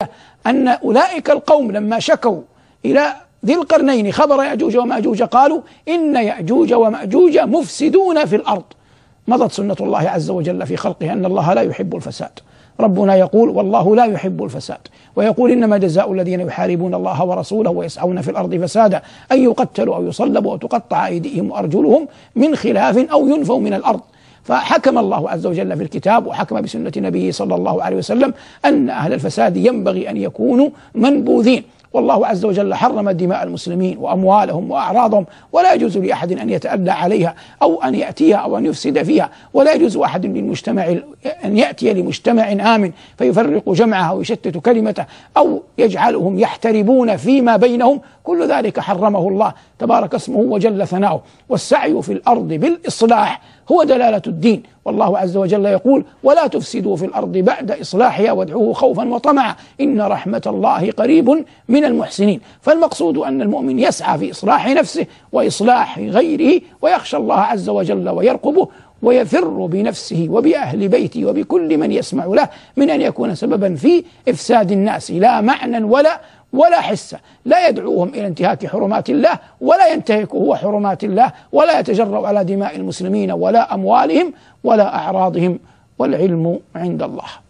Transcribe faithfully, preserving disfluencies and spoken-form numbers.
أن أولئك القوم لما شكوا إلى ذي القرنين خبر يأجوج ومأجوج قالوا إن يأجوج ومأجوج مفسدون في الأرض. مضت سنة الله عز وجل في خلقه أن الله لا يحب الفساد. ربنا يقول والله لا يحب الفساد، ويقول إنما جزاء الذين يحاربون الله ورسوله ويسعون في الأرض فسادا أن يقتلوا أو يصلبوا أو تقطع أيديهم وأرجلهم من خلاف أو ينفوا من الأرض. فحكم الله عز وجل في الكتاب وحكم بسنة نبيه صلى الله عليه وسلم أن أهل الفساد ينبغي أن يكونوا منبوذين، والله عز وجل حرم دماء المسلمين وأموالهم وأعراضهم، ولا يجوز لأحد أن يتألى عليها أو أن يأتيها أو أن يفسد فيها، ولا يجوز أحد للمجتمع أن يأتي لمجتمع آمن فيفرق جمعه ويشتت كلمته أو يجعلهم يحتربون فيما بينهم. كل ذلك حرمه الله تبارك اسمه وجل ثناؤه. والسعي في الأرض بالإصلاح هو دلالة الدين، والله عز وجل يقول ولا تفسدوا في الأرض بعد إصلاحها وادعوه خوفا وطمعا إن رحمة الله قريب من المحسنين. فالمقصود أن المؤمن يسعى في إصلاح نفسه وإصلاح غيره ويخشى الله عز وجل ويرقبه ويفر بنفسه وبأهل بيته وبكل من يسمع له من أن يكون سببا في إفساد الناس لا معنى ولا ولا حسة، لا يدعوهم إلى انتهاك حرمات الله ولا ينتهك هو حرمات الله، ولا يتجرأ على دماء المسلمين ولا أموالهم ولا أعراضهم، والعلم عند الله.